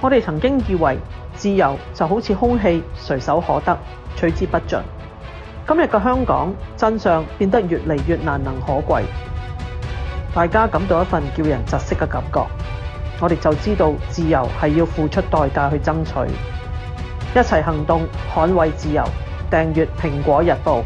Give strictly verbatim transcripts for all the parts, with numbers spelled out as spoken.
我哋曾經以為自由就好似空氣，隨手可得，取之不盡。今日嘅香港真相變得越嚟越難能可貴，大家感到一份叫人窒息嘅感覺。我哋就知道自由係要付出代價去爭取，一齊行動捍衛自由。訂閱蘋果日報。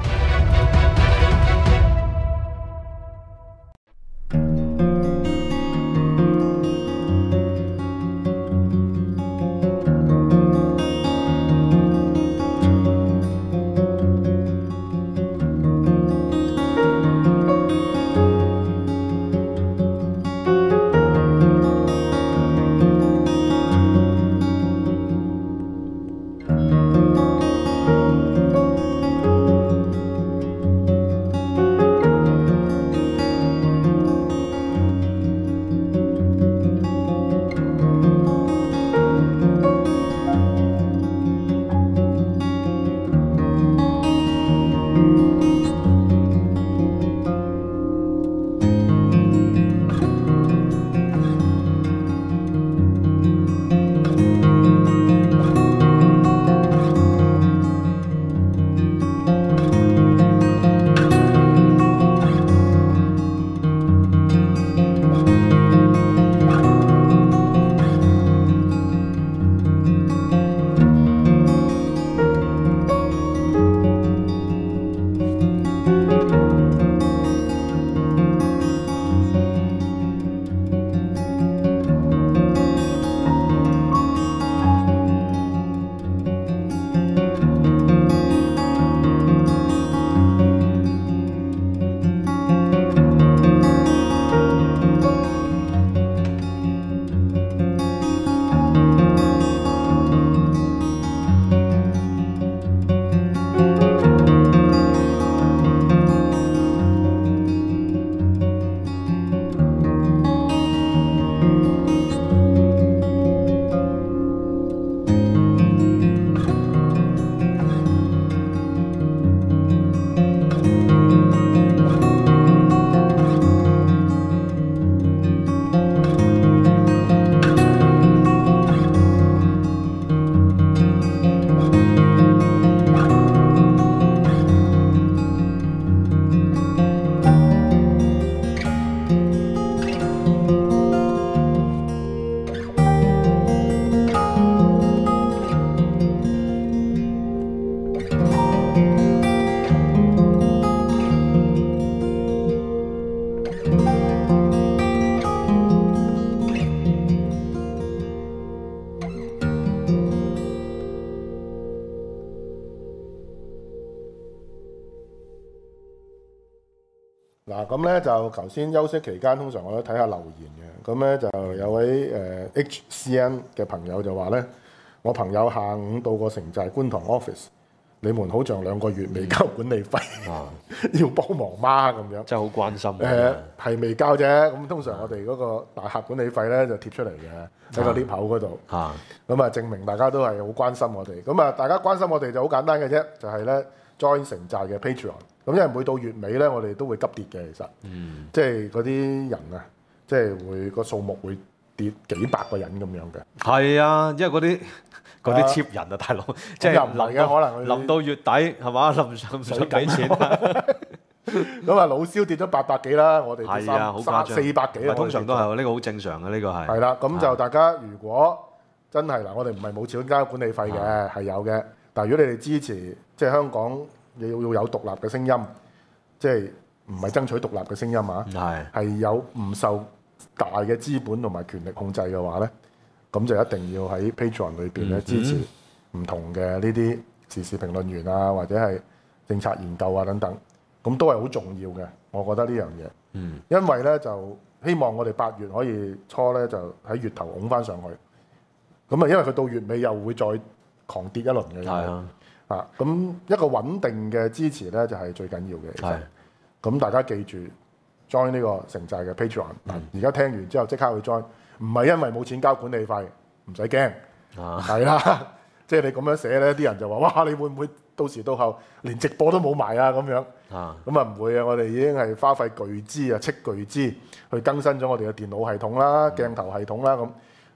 嗱咁咧就頭先休息期間，通常我都睇下留言嘅。咁咧就有位誒、呃、H C N 嘅朋友就話咧，我朋友下午到過城寨觀塘 office， 你們好像兩個月未交管理費， 啊、 要幫忙嗎咁樣？ 真係好關心。 誒係未交啫。咁通常我哋嗰個大廈管理費咧就貼出嚟嘅喺個 lift 口嗰度。啊，咁啊證明大家都係好關心我哋。咁啊大家關心我哋就好簡單嘅啫，就係咧 join 城寨嘅 Patreon。咁因為每到月尾咧，我哋都會急跌嘅，其實，嗯、即係嗰啲人啊，即係會個數目會跌幾百個人咁樣嘅。係啊，因為嗰啲嗰啲 cheap 人啊，大佬，即係臨嘅可能臨到月底係嘛，臨上唔想俾錢。 咁啊，老蕭跌咗八百幾啦，我哋係啊，好誇張，四百幾啊， 通常都係呢個好正常嘅，呢個係。 係啦，咁就大家如果真係嗱，我哋唔係冇錢交管理費嘅，係有嘅。但係如果你哋支持，即係香港。要要有獨立嘅聲音，即係唔係爭取獨立嘅聲音啊？係係有唔受大嘅資本同埋權力控制嘅話咧，咁就一定要喺 Patreon 裏邊咧支持唔同嘅呢啲時事評論員啊，或者係政策研究啊等等，咁都係好重要嘅。我覺得呢樣嘢，嗯，因為咧就希望我哋八月可以初咧就喺月頭拱翻上去，咁啊，因為佢到月尾又會再狂跌一輪嘅。係啊。啊，咁一個穩定嘅支持咧，就係、是、最緊要嘅。係，咁大家記住 join 呢個城寨嘅 Patreon。嗱、嗯，而家聽完之後即刻去 join，唔係因為冇錢交管理費，唔使驚。啊，係啦，即係你咁樣寫咧，啲人就話：哇，你會唔會到時到後連直播都冇埋啊？咁樣。啊，咁啊唔會啊，我哋已經係花費巨資啊，斥巨資去更新咗我哋嘅電腦系統啦、鏡頭系統啦咁。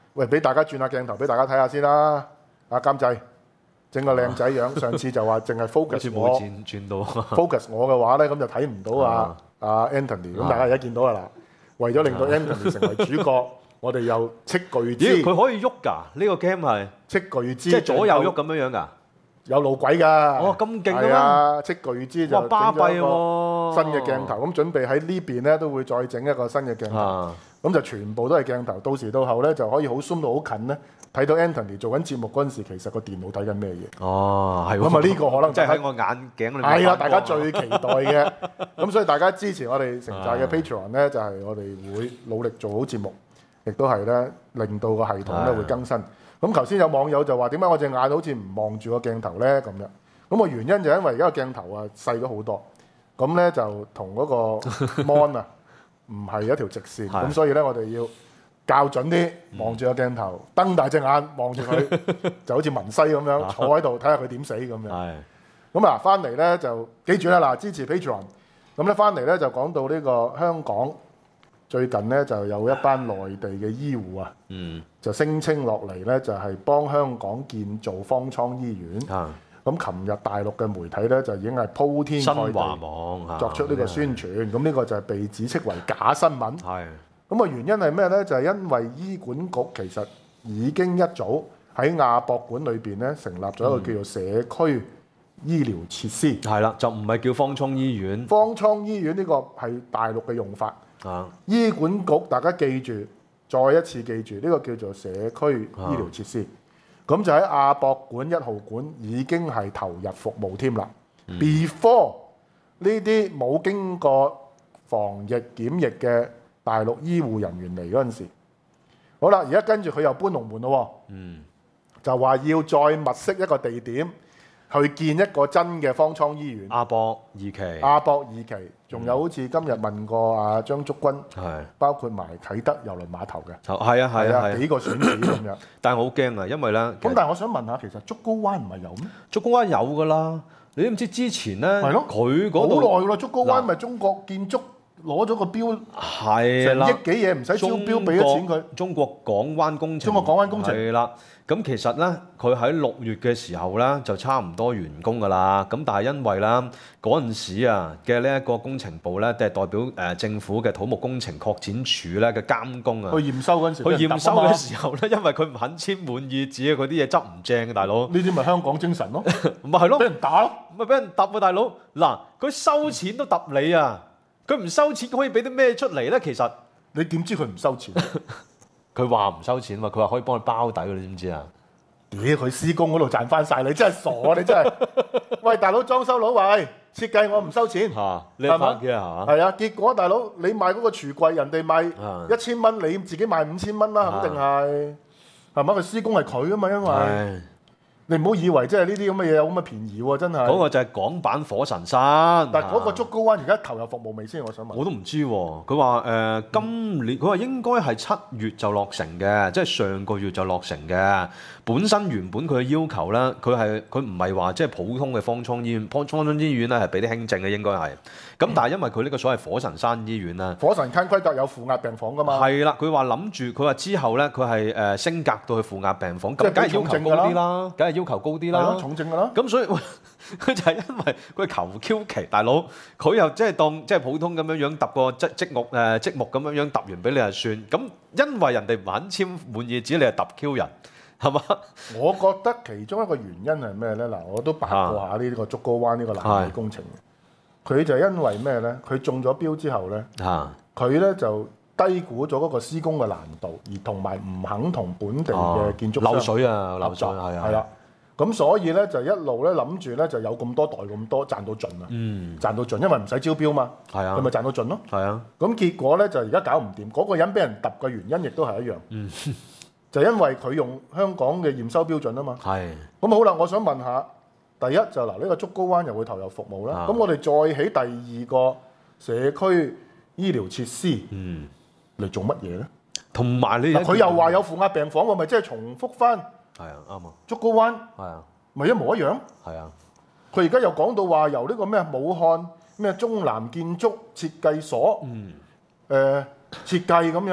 喂，俾大家轉下鏡頭俾大家睇下先啦。阿監製整個靚仔樣，上次就話淨係 focus 我轉轉到 focus 我嘅話咧，咁就睇唔到啊阿 Anthony。咁大家而家見到啦嗱，為咗令到 Anthony 成為主角，我哋又斥巨資。 咦？佢可以喐㗎？呢個 game 係斥巨資， 即係左右喐咁樣樣㗎？ 有路軌㗎。 哦，咁勁㗎咩？ 係啊，斥巨資就哇，巴閉喎！新嘅鏡頭，咁準備喺呢邊咧都會再整一個新嘅鏡頭，咁就全部都係鏡頭。到時到後咧就可以好 zoom 到好近咧，睇到 Anthony 做緊節目嗰陣時，其實個電腦睇緊咩嘢？ 哦，係喎。 咁啊呢個可能即係喺我眼鏡裏面。 係啦，大家最期待嘅。咁所以大家支持我哋城寨嘅 Patreon 咧，就係我哋會努力做好節目，亦都係咧令到個系統咧會更新。咁頭先有網友就話：點解我隻眼好似唔望住個鏡頭咧？咁樣，咁個原因就因為而家個鏡頭啊細咗好多，咁咧就同嗰個 mon 啊唔係一條直線，咁所以咧我哋要校準啲，望住個鏡頭，瞪大隻眼望住佢，就好似文西咁樣坐喺度睇下佢點死咁樣。咁啊，翻嚟咧就記住啦，嗱支持 Patreon。咁咧翻嚟咧就講到呢個香港。最近咧就有一班內地嘅醫護啊，嗯、就聲稱落嚟咧就係幫香港建造方艙醫院。咁琴日大陸嘅媒體咧就已經係鋪天蓋地作出呢個宣傳，咁呢、啊、個就係被指斥為假新聞。咁啊原因係咩咧？就係、是、因為醫管局其實已經一早喺亞博館裏邊咧成立咗一個叫做社區醫療設施。係啦、嗯，就唔係叫方艙醫院。方艙醫院呢個係大陸嘅用法。啊！醫管局大家記住，再一次記住，呢、這個叫做社區醫療設施。咁、啊、就喺亞博館一號館已經係投入服務添啦。嗯、Before 呢啲冇經過防疫檢疫嘅大陸醫護人員嚟嗰陣時，好啦，而家跟住佢又搬龍門咯。嗯，就話要再物色一個地點去建一個真嘅方艙醫院。亞博二期。亞博二期。仲有好似今日問過阿張竹君，係包括埋啟德郵輪碼頭嘅，係啊係啊幾個選址咁樣。但係我好驚啊，因為咧咁，但係我想問下，其實竹篙灣唔係有咩？竹篙灣有㗎啦，你都唔知之前咧，係咯，佢嗰度好耐㗎啦。竹篙灣咪中國建築攞咗個標，係啦，成億幾嘢唔使招標，俾咗錢佢。中國港灣工程，中國港灣工程係啦。咁其實咧，佢喺六月嘅時候咧就差唔多完工㗎啦。咁但係因為啦嗰陣時啊嘅呢一個工程部咧，即係代表誒政府嘅土木工程擴展署咧嘅監工啊，去驗收嗰陣時，去驗收嘅時候咧，因為佢唔肯簽滿意紙啊，佢啲嘢執唔正嘅大佬。呢啲咪香港精神咯，咪係咯，俾人打咯，咪俾人揼啊大佬。嗱，佢收錢都揼你啊，佢唔收錢可以俾啲咩出嚟咧？其實你點知佢唔收錢？佢話唔收錢嘛，佢話可以幫佢包底，你知唔知啊？屌，佢施工嗰度賺翻晒，你真係傻啊！你真係，喂大佬裝修佬話，喂設計我唔收錢，嚇你係嘛？係啊，結果大佬你賣嗰個櫥櫃，人哋賣一千蚊，你自己賣五千蚊啦，肯定係係嘛？佢施工係佢啊嘛，因為。你唔好以為即係呢啲咁嘅嘢有咁嘅便宜喎，真係。嗰個就係港版火神山。但係嗰個竹篙灣而家投入服務未先？我想問。我都唔知喎。佢話誒今年，佢話應該係七月就落成嘅，即係上個月就落成嘅。本身原本佢嘅要求咧，佢係佢唔係話即係普通嘅方艙醫院，方方艙醫院咧係俾啲輕症嘅應該係。咁但係因為佢呢個所謂火神山醫院啦，火神間規格有負壓病房㗎嘛。係啦，佢話諗住，佢話之後咧，佢係誒升格到去負壓病房，咁梗係要求高啲啦，梗係要求高啲啦，重症㗎啦。咁所以佢就係因為佢求 Q 期，大佬佢又即係當即係普通咁樣樣揼個積積木誒積木咁樣樣揼完俾你就算。咁因為人哋唔肯簽滿意紙，你係揼 Q 人。係嘛？我覺得其中一個原因係咩咧？嗱，我都八卦下呢個竹篙灣呢個爛尾工程嘅。佢就因為咩咧？佢中咗標之後咧，佢咧就低估咗嗰個施工嘅難度，而同埋唔肯同本地嘅建築商漏水啊，漏水係啊，係啦。咁所以咧就一路咧諗住咧就有咁多袋咁多賺到盡啊，嗯、賺到盡，因為唔使招標嘛，佢咪賺到盡咯。係啊。咁結果咧就而家搞唔掂，嗰、嗰個人俾人揼嘅原因亦都係一樣。嗯就因為佢用香港嘅驗收標準啊嘛，係咁好啦。我想問下，第一就嗱呢個竹篙灣又會投入服務啦，咁、啊、我哋再起第二個社區醫療設施，嗯，嚟做乜嘢咧？同埋你佢又話有負壓病房，我咪即係重複翻，係啊啱啊，竹篙灣係啊，咪一模一樣，係啊。佢而家又講到話由呢個咩武漢咩中南建築設計所，嗯，誒、呃、設計咁樣。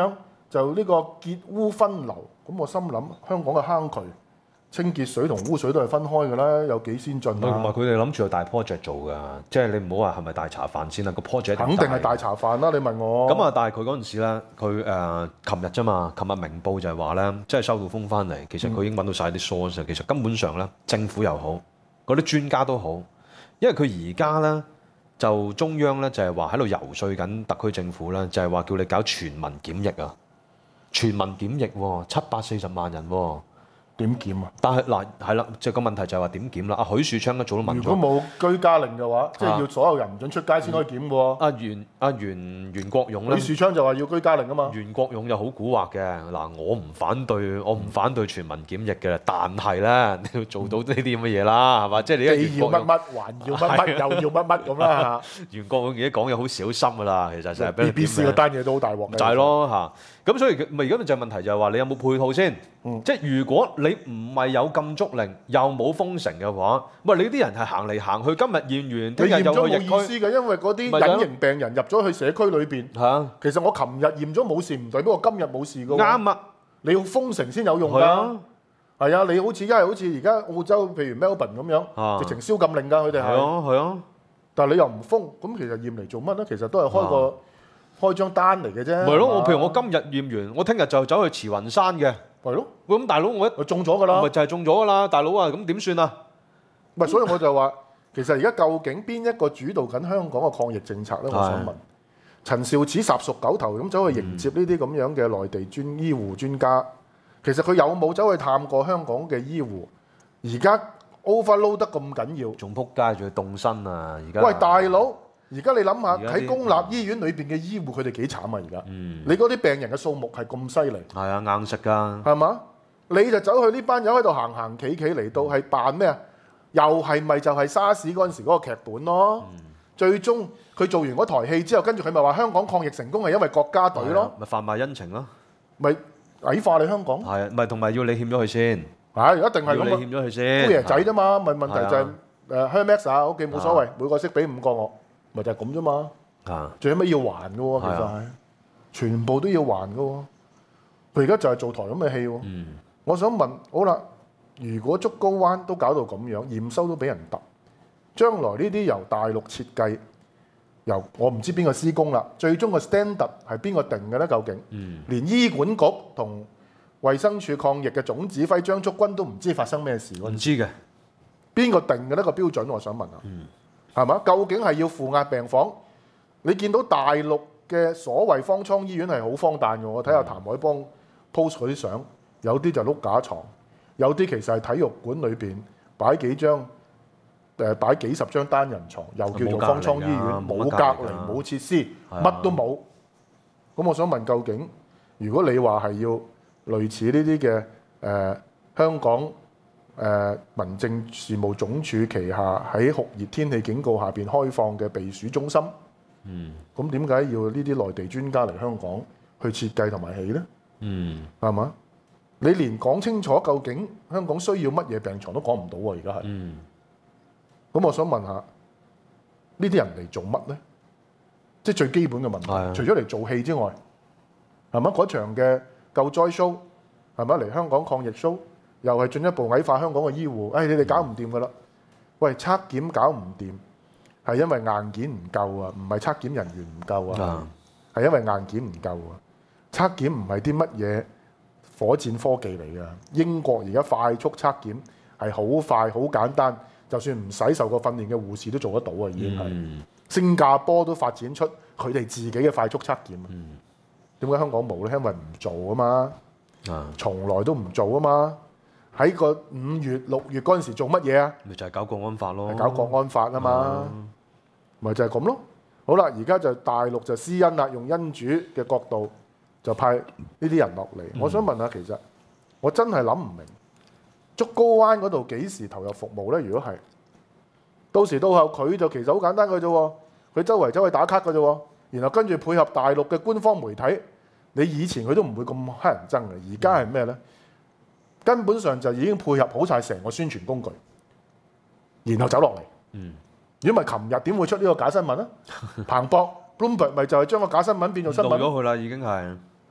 就呢個潔污分流。咁我心諗香港嘅坑渠清潔水同污水都係分開㗎啦，有幾先進啊？ 同埋佢哋諗住有大 project 做㗎，即係你唔好話係咪大茶飯先啦，個 project 肯定係大茶飯啦！你問我咁啊，但係佢嗰陣時咧，佢誒琴日啫嘛，琴日明報就係話咧，即係收到風翻嚟，其實佢已經揾到晒啲 source，其實根本上咧，政府又好，嗰啲專家都好，因為佢而家咧就中央咧就係話喺度游說緊特區政府咧，就係話叫你搞全民檢疫啊，全民檢疫喎，七百四十萬人喎。 點檢啊？ 但係嗱係啦，即係個問題就係話點檢啦？阿許樹昌一早都問咗。 如果冇居家令嘅話，即係要所有人唔准出街先可以檢喎。 阿袁阿袁袁國勇咧， 許樹昌就話要居家令啊嘛。 袁國勇就好蠱惑嘅嗱，我唔反對，我唔反對全民檢疫嘅，但係咧你要做到呢啲咁嘅嘢啦，係嘛？即係你既要乜乜，還要乜乜，又要乜乜咁啦嚇。 袁國勇而家講嘢好小心㗎啦，其實成日俾 B B C 嗰單嘢都好大鑊嘅。 就係咯嚇，咁所以咪而家就係問題就係話你有冇配套先？ 嗯、 即係如果你唔係有禁足令，又冇封城嘅話，喂，你啲人係行嚟行去，今日驗完，聽日又去疫區。 冇意思嘅，因為嗰啲隱形病人入咗去社區裏邊。係啊，其實我琴日驗咗冇事，唔代表我今日冇事㗎喎。啱啊，你要封城先有用㗎。係啊，你好似因為好似而家澳洲，譬如 Melbourne 咁樣，直情宵禁令㗎，佢哋係。係啊，係啊。但係你又唔封，咁其實驗嚟做乜咧？其實都係開個開張單嚟嘅啫。咪咯， 我譬如我今日驗完，我聽日就走去慈雲山嘅。係咯，咁大佬我一中咗㗎啦， 咪就係中咗㗎啦，大佬啊，咁點算啊？ 唔係，所以我就話，其實而家究竟邊一個主導緊香港嘅抗疫政策咧？我想問，陳肇始霎熟狗頭咁走去迎接呢啲咁樣嘅內地專醫護專家，其實佢有冇走去探過香港嘅醫護？而家 overload 得咁緊要， 仲撲街仲要凍身啊！而家喂大佬。而家你諗下喺公立醫院裏邊嘅醫護，佢哋幾慘啊！而家，嗯、你嗰啲病人嘅數目係咁犀利， 係啊，硬食㗎， 係嘛？你就走去呢班友喺度行行企企嚟到係扮咩啊？又係咪就係沙士嗰陣時嗰個劇本咯？嗯、最終佢做完嗰台戲之後，跟住佢咪話香港抗疫成功係因為國家隊咯， 咪販賣恩情咯， 咪矮化你香港， 係啊，咪同埋要你欠咗佢先， 係一定係咁啊， 要你欠咗佢先， 姑爺仔啫嘛，咪問題就係誒 Hermes 啊，OK 冇所謂，每個識俾五個我。咪就係咁啫嘛，啊！最尾要還嘅喎，其實係、啊、全部都要還嘅喎。佢而家就係做台咁嘅戲喎。嗯、我想問，好啦，如果竹篙灣都搞到咁樣，驗收都俾人揼，將來呢啲由大陸設計，由我唔知邊個施工啦，最終個 standard 係邊個定嘅咧？究竟？嗯、連醫管局同衛生署抗疫嘅總指揮張竹君都唔知發生咩事。 唔知嘅， 邊個定嘅呢個標準？我想問下。嗯係嘛？究竟係要負壓病房？你見到大陸嘅所謂方艙醫院係好荒誕嘅。我睇下譚海邦 post 嗰啲相，有啲就碌架床，有啲其實係體育館裏邊擺幾張誒、呃、擺幾十張單人床，又叫做方艙醫院，冇隔離、冇設施，乜都冇。咁我想問，究竟如果你話係要類似呢啲嘅誒香港？誒、呃、民政事務總署旗下喺酷熱天氣警告下邊開放嘅避暑中心，嗯，咁點解要呢啲內地專家嚟香港去設計同埋起呢？嗯，係嘛？你連講清楚究竟香港需要乜嘢病床都講唔到喎，而家係。嗯，咁我想問下，呢啲人嚟做乜呢？即係最基本嘅問題，的除咗嚟做戲之外，係嘛？嗰場嘅救災 show 係咪嚟香港抗疫 show？又係進一步矮化香港嘅醫護，誒、哎、你哋搞唔掂㗎啦！喂，測檢搞唔掂，係因為硬件唔夠啊，唔係測檢人員唔夠啊，係、嗯、因為硬件唔夠啊。測檢唔係啲乜嘢火箭科技嚟㗎，英國而家快速測檢係好快好簡單，就算唔使受過訓練嘅護士都做得到啊，已經係。嗯、新加坡都發展出佢哋自己嘅快速測檢啊。點解、嗯、香港冇咧？因為唔做啊嘛，嗯、從來都唔做啊嘛。喺個五月六月嗰陣時做乜嘢啊？ 咪就係搞國安法咯， 搞國安法啊嘛，咪、嗯、就係咁咯。好啦，而家就大陸就施恩啦，用恩主嘅角度就派呢啲人落嚟。嗯、我想問下，其實我真係諗唔明，竹篙灣嗰度幾時投入服務咧？如果係到時到後，佢就其實好簡單嘅啫，佢周圍走去打卡嘅啫，然後跟住配合大陸嘅官方媒體，你以前佢都唔會咁乞人憎嘅，而家係咩咧？根本上就已經配合好晒成個宣傳工具，然後走落嚟。嗯，如果唔係，琴日點會出呢個假新聞啊？彭博 Bloomberg 咪就係將個假新聞變做新聞。 誤導咗佢啦，已經係。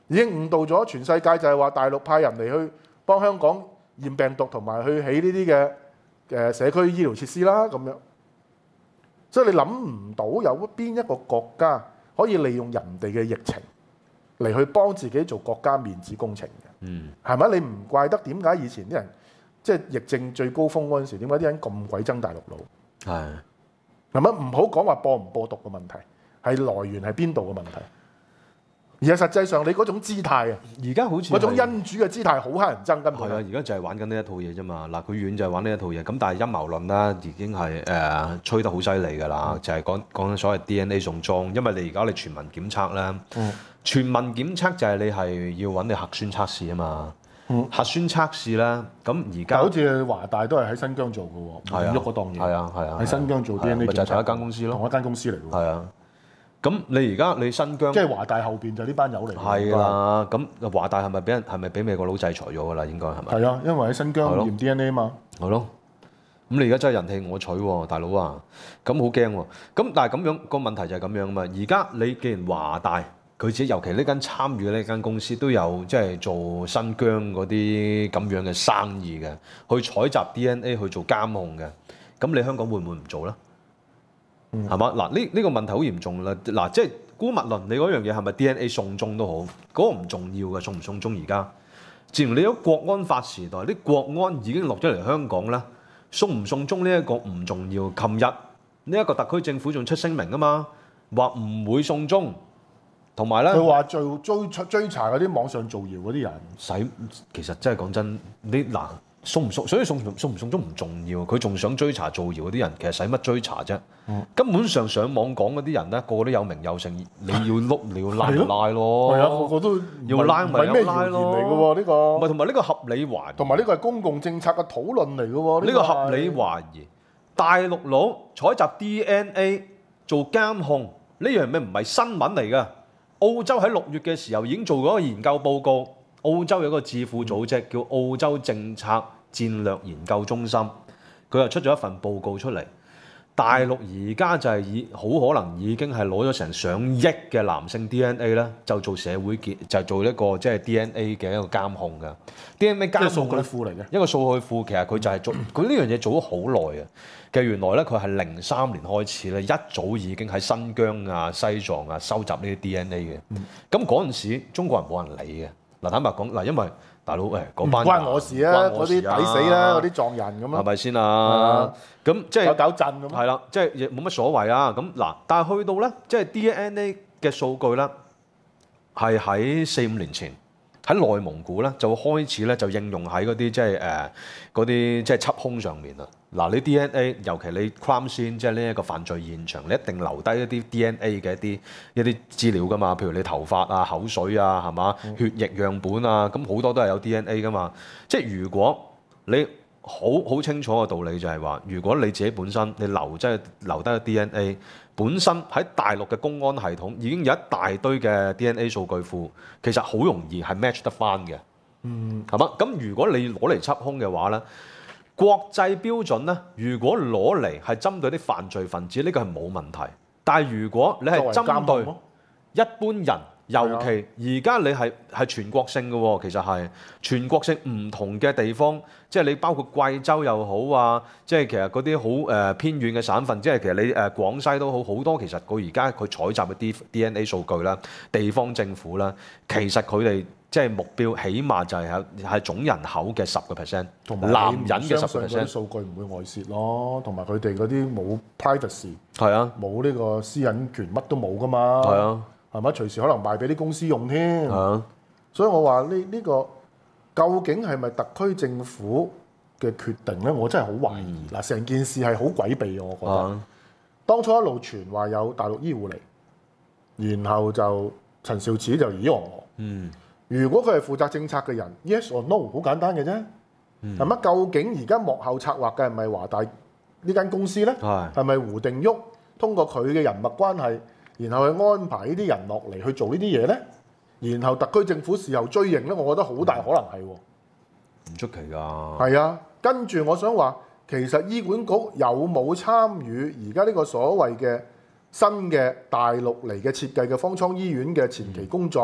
已經誤導咗全世界，就係話大陸派人嚟去幫香港驗病毒同埋去起呢啲嘅誒社區醫療設施啦咁樣。所以你諗唔到有邊一個國家可以利用人哋嘅疫情嚟去幫自己做國家面子工程嘅？ 嗯， 係咪？你唔怪得點解以前啲人即係疫症最高峰嗰陣時，點解啲人咁鬼憎大陸佬？ 係係咪？唔好講話播唔播毒嘅問題，係來源係邊度嘅問題。而係實際上你嗰種姿態啊， 而家好似嗰種恩主嘅姿態好乞人憎，根本係啊，而家就係玩緊呢一套嘢啫嘛。嗱，佢遠就係玩呢一套嘢，咁但係陰謀論啦，已經係誒、呃、吹得好犀利㗎啦，嗯、就係講講緊所謂 D N A 送裝，因為你而家你全民檢測咧，嗯、全民檢測就係你係要揾你核酸測試啊嘛。嗯、核酸測試咧，咁而家好似華大都係喺新疆做嘅喎，唔喐嗰檔嘢。 係啊係啊， 喺新疆做 D N A 檢測， 咪就係同一間公司咯， 同一間公司嚟㗎。 係啊。咁你而家你新疆即係華大後邊就呢班友嚟。 係啦，咁華大係咪俾人係咪俾美國佬制裁咗㗎啦？應該係咪？ 係啊，因為喺新疆驗 D N A 嘛。 係咯。咁你而家真係人棄我取喎，大佬啊！咁好驚喎。咁但係咁樣個問題就係咁樣啊嘛。而家你既然華大佢自己，尤其呢間參與嘅呢間公司都有即係做新疆嗰啲咁樣嘅生意嘅，去採集 D N A 去做監控嘅，咁你香港會唔會唔做咧？係嘛？嗱，呢呢個問題好嚴重啦！嗱，即係姑勿論你嗰樣嘢係咪 D N A 送中都好，嗰、嗰個唔重要嘅，送唔送中而家。自從你喺國安法時代，啲國安已經落咗嚟香港啦，送唔送中呢一個唔重要。琴日呢一個特區政府仲出聲明啊嘛，話唔會送中，同埋咧佢話做追追查嗰啲網上造謠嗰啲人， 使其實真係講真，你嗱。送唔送？所以送送唔送中唔重要，佢仲想追查造謠嗰啲人，其實使乜追查啫？嗯、根本上上網講嗰啲人咧，個個都有名有姓，你要碌你要拉咪拉咯。 係啊，個個都要拉咪有拉咯。 嚟嘅喎呢個。 唔係同埋呢個合理懷疑， 同埋呢個係公共政策嘅討論嚟嘅喎。 呢個合理懷疑，大陸佬採集 D N A 做監控呢樣咩唔係新聞嚟㗎？澳洲喺六月嘅時候已經做咗個研究報告，澳洲有個智庫組織叫澳洲政策戰略研究中心，佢又出咗一份報告出嚟。大陸而家就係以好可能已經係攞咗成上億嘅男性 D N A 咧，就做社會結，就做一個即係 D N A 嘅一個監控嘅 D N A 監控。 數據庫嚟嘅一個數據庫，其實佢就係做佢呢樣嘢做咗好耐啊。其實原來咧，佢係零三年開始咧，一早已經喺新疆啊、西藏啊收集呢啲 D N A 嘅。咁嗰陣時，中國人冇人理嘅。嗱，坦白講，嗱，因為大佬誒嗰班唔關我事啊，嗰啲抵死啦，嗰啲撞人咁咯， 係咪先啊？咁即係搞搞震咁。 係啦，即係亦冇乜所謂啊。咁嗱，但係去到咧，即係 D N A 嘅數據咧，係喺四五年前喺內蒙古咧就開始咧就應用喺嗰啲即係誒嗰啲即係緝兇上面啦。嗱，你 D N A 尤其你 crime scene 即係呢一個犯罪現場，你一定留低一啲 D N A 嘅一啲一啲資料噶嘛，譬如你頭髮啊、口水啊，係嘛、嗯、血液樣本啊，咁好多都係有 D N A 噶嘛。即係如果你好好清楚嘅道理就係話，如果你自己本身你留即係留低嘅 D N A，本身喺大陸嘅公安系統已經有一大堆嘅 D N A 數據庫，其實好容易係 match 得翻嘅。嗯，係嘛？咁如果你攞嚟緝兇嘅話咧，國際標準咧，如果攞嚟係針對啲犯罪分子，呢個係冇問題。但係如果你係針對一般人，尤其而家你係係全國性嘅喎，其實係全國性唔同嘅地方，即係你包括貴州又好啊，即係其實嗰啲好誒偏遠嘅省份，即係其實你誒廣西都好，好多其實佢而家佢採集嘅啲 D N A 數據啦，地方政府啦，其實佢哋即係目標，起碼就係係總人口嘅十個 percent， 男人嘅十個 percent。 數據唔會外泄咯，同埋佢哋嗰啲冇 privacy， 係啊， 冇呢個私隱權，乜都冇噶嘛。 係啊。 係咪？隨時可能賣俾啲公司用添， 啊、 所以我話呢呢個究竟係咪特區政府嘅決定咧？我真係好懷疑。嗱、嗯，成件事係好詭秘嘅，我覺得。啊、當初一路傳話有大陸醫護嚟，然後就陳肇始就咦我我。嗯。如果佢係負責政策嘅人 ，yes or no， 好簡單嘅啫。係咪、嗯？究竟而家幕後策劃嘅係咪華大呢間公司咧？係。係咪胡定旭通過佢嘅人脈關係？然後去安排呢啲人落嚟去做呢啲嘢咧，然後特區政府事後追認咧，我覺得好大可能係喎， 唔出奇㗎。 係啊，跟住我想話，其實醫管局有冇參與而家呢個所謂嘅新嘅大陸嚟嘅設計嘅方艙醫院嘅前期工作，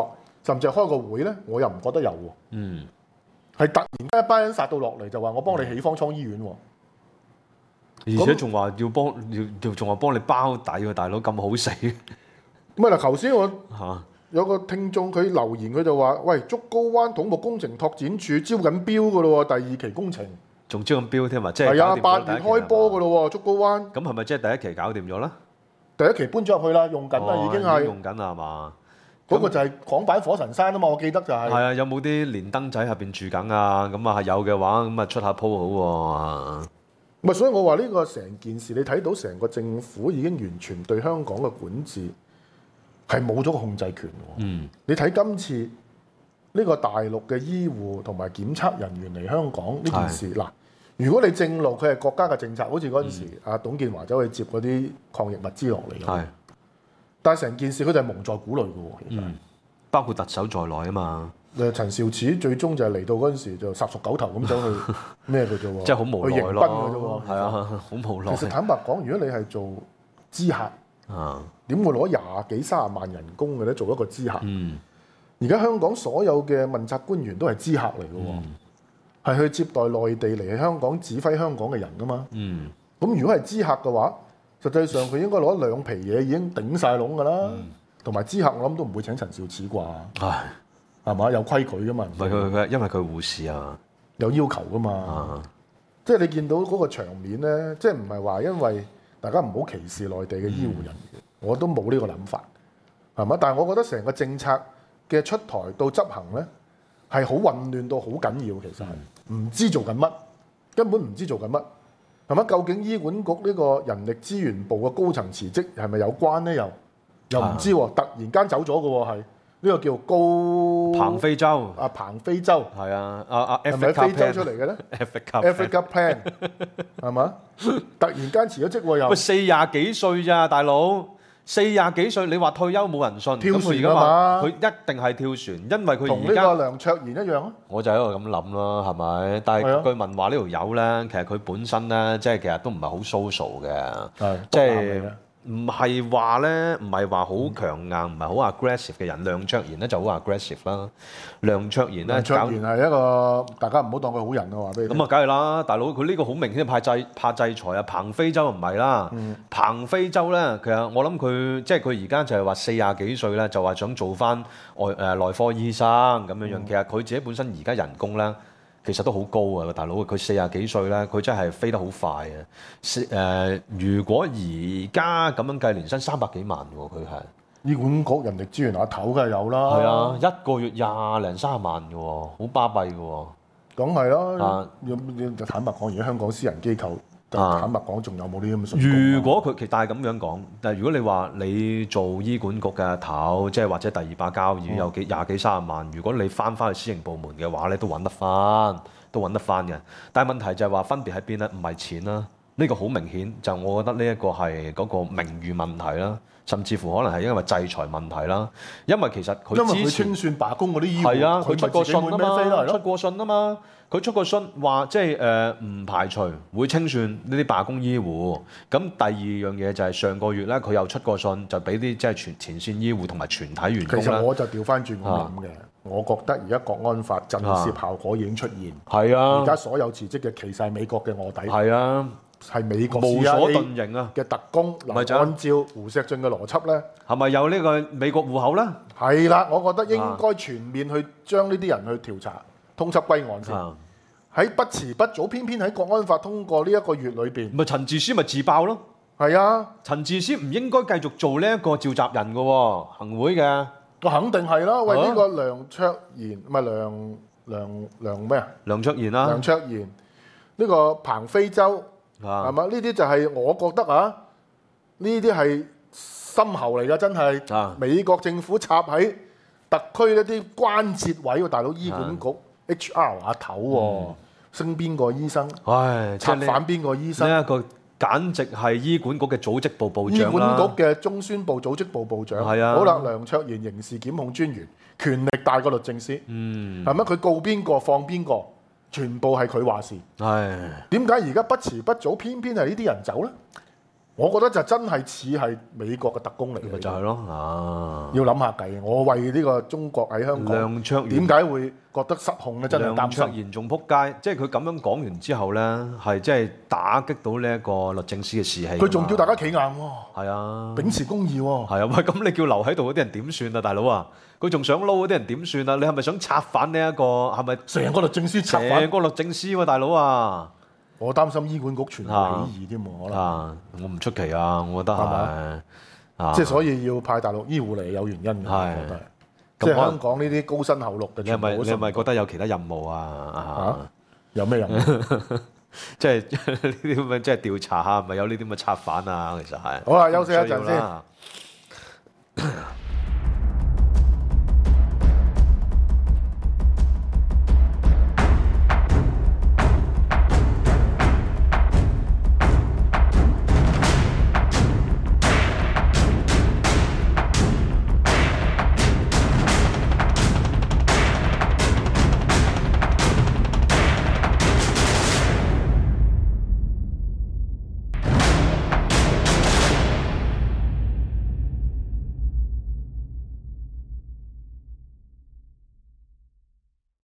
甚至係開個會咧，我又唔覺得有喎。 嗯， 係突然間一班人殺到落嚟，就話我幫你起方艙醫院喎。 而且仲話要幫要要仲話幫你包底喎，大佬咁好死咁啊嗱，頭先我嚇有個聽眾佢留言，佢就話：喂，竹篙灣土木工程拓展處招緊標噶咯喎，第二期工程仲招緊標添啊！即係係啊， 搞掂咗八月第一期開波噶係嘛咯喎，竹篙灣咁係咪即係第一期搞掂咗啦？ 第一期搬咗入去啦，用緊啦， 哦已經係用緊啦係嘛？ 嗰個就係港版火神山啊嘛，我記得就係、 係啊，有冇啲連登仔入邊住緊啊？咁啊係有嘅話，咁啊出下鋪好喎。 咪所以我話呢個成件事，你睇到成個政府已經完全對香港嘅管治係冇咗個控制權喎。 嗯， 你睇今次呢個大陸嘅醫護同埋檢測人員嚟香港呢件事，嗱，如果你正路佢係國家嘅政策，好似嗰陣時阿、嗯、董建華走去接嗰啲抗疫物資落嚟， 係， 但係成件事佢就係蒙在鼓裏嘅喎，其實、 嗯，包括特首在內啊嘛。 誒陳肇始最終就係嚟到嗰陣時就殺熟狗頭咁走去咩嘅啫喎， 即係好無奈去迎賓嘅啫咯， 喎， 係啊，好無奈。 其實坦白講，如果你係做知客， 啊， 點會攞廿幾三十萬人工嘅咧？做一個知客， 嗯， 而家香港所有嘅問責官員都係知客嚟嘅喎，係、嗯、去接待內地嚟香港指揮香港嘅人噶嘛。 嗯， 咁如果係知客嘅話，實際上佢應該攞兩皮嘢已經頂晒籠㗎啦。同埋知客，我諗都唔會請陳肇始啩。 唉， 係嘛？有規矩㗎嘛？ 唔係佢佢，因為佢護士啊， 有要求㗎嘛。 啊， 即係你見到嗰個場面咧，即係唔係話因為大家唔好歧視內地嘅醫護人員，嗯、我都冇呢個諗法，係嘛？但係我覺得成個政策嘅出台到執行咧，係好混亂到好緊要，其實係唔知做緊乜，根本唔知做緊乜，係嘛？究竟醫管局呢個人力資源部嘅高層辭職係咪有關咧？又又唔知喎，突然間走咗嘅喎，係呢個叫高彭飛洲啊，彭飛洲係啊，啊啊係咪喺非洲出嚟嘅咧 Africa ？Africa Plan 係嘛？突然間辭咗職喎又。 喂，四廿幾歲咋，大佬？四廿幾歲，你話退休冇人信， 跳船咁佢而家話佢一定係跳船，因為佢同呢個而家梁卓賢一樣啊。 我就喺度咁諗啦，係咪？但係啊係據聞話呢條友咧，其實佢本身咧，即係其實都唔係好 social 嘅， 係即係唔係話咧，唔係話好強硬，唔係好 aggressive 嘅人。梁卓賢咧就好 aggressive 啦。梁卓賢咧， 梁卓賢係一個大家唔好當佢好人啊，話俾你聽。 咁啊，梗係啦，大佬佢呢個好明顯派制怕制裁啊。彭飛洲唔係啦， 嗯、 彭飛洲咧，其實我諗佢即係佢而家就係話四廿幾歲咧，就話想做翻外誒內科醫生咁樣樣。嗯、其實佢自己本身而家人工咧，其實都好高啊，大佬佢四廿幾歲咧，佢真係飛得好快啊！誒、呃，如果而家咁樣計年薪三百幾萬喎，佢係醫管局人力資源阿頭梗係有啦。 係啊，一個月廿零三十萬嘅喎，好巴閉嘅喎。 梗係啦。 啊， 坦白講，而家香港私人機構， 啊、 坦白講，仲有冇呢啲咁嘅信息？ 如果佢其實但係咁樣講，但係如果你話你做醫管局嘅頭，即係或者第二把交椅有幾廿幾三十萬，如果你翻返去私營部門嘅話咧，都揾得翻，都揾得翻嘅。但係問題就係話分別喺邊咧？唔係錢啦，呢個好明顯就我覺得呢一個係嗰個名譽問題啦，甚至乎可能係因為制裁問題啦。因為其實佢因為佢之前清算罷工嗰啲醫護， 係啊，佢出過信啊嘛，出出過信啊嘛，佢出過信話即係誒唔排除會清算呢啲罷工醫護。咁第二樣嘢就係上個月咧，佢又出過信，就俾啲即係全前線醫護同埋全體員工其實咧。 我就調翻轉咁諗嘅，啊、我覺得而家國安法震懾效果已經出現。 係啊， 而家所有辭職嘅其實係美國嘅臥底。 係啊， 係美國無所遁形啊嘅特工。嗱，按照胡錫進嘅邏輯咧， 係咪有呢個美國戶口咧？ 係啦，我覺得應該全面去將呢啲人去調查、通緝歸案先。喺、啊、不遲不早，偏偏喺國安法通過呢一個月裏邊， 咪陳智思咪自爆咯。 係啊， 陳智思唔應該繼續做呢一個召集人嘅喎，行會嘅。 我肯定係啦。喂，呢、 啊、 個梁卓賢唔係梁梁梁咩啊？ 梁卓賢啦。 梁卓賢呢、呢個彭飛洲係嘛？呢啲、啊、就係我覺得啊，呢啲係深喉嚟㗎，真係。啊、美國政府插喺特區一啲關節位喎，大佬醫管局。啊 H R 阿頭喎，升邊個醫生？ 唉， 插反邊個醫生？ 呢一個簡直係醫管局嘅組織部部長啦。 醫管局嘅中宣部組織部部長。係啊。好啦，梁卓賢刑事檢控專員，權力大過律政司。嗯。係咪？佢告邊個放邊個，全部係佢話事。 唉。 點解而家不遲不早，偏偏係呢啲人走咧？ 我覺得就真係似係美國嘅特工嚟嘅， 咪就係咯啊！ 要諗下計。我為呢個中國喺香港梁卓點解會覺得失控咧？真係梁擔心。 卓賢仲撲街，即係佢咁樣講完之後咧，係即係打擊到呢一個律政司嘅士氣。 佢仲叫大家企硬喎， 係啊， 秉持公義喎。 係啊，喂，咁你叫留喺度嗰啲人點算啊，大佬啊？佢仲想撈嗰啲人點算啊？你係咪想策反呢一個？係咪成個律政司策反成個律政司喎，大佬啊？ 我擔心醫管局全部起義添喎，可能啊，我唔出奇啊，我覺得係啊， 即係所以要派大陸醫護嚟有原因嘅， 係我覺得。即係香港呢啲高薪厚祿嘅， 你係咪全部都你係咪覺得有其他任務啊？啊， 有咩任務？ 即係呢啲咁嘅，即係調查下係咪有呢啲咁嘅策反啊？其實係。 好啦，休息一陣唔需要啦先。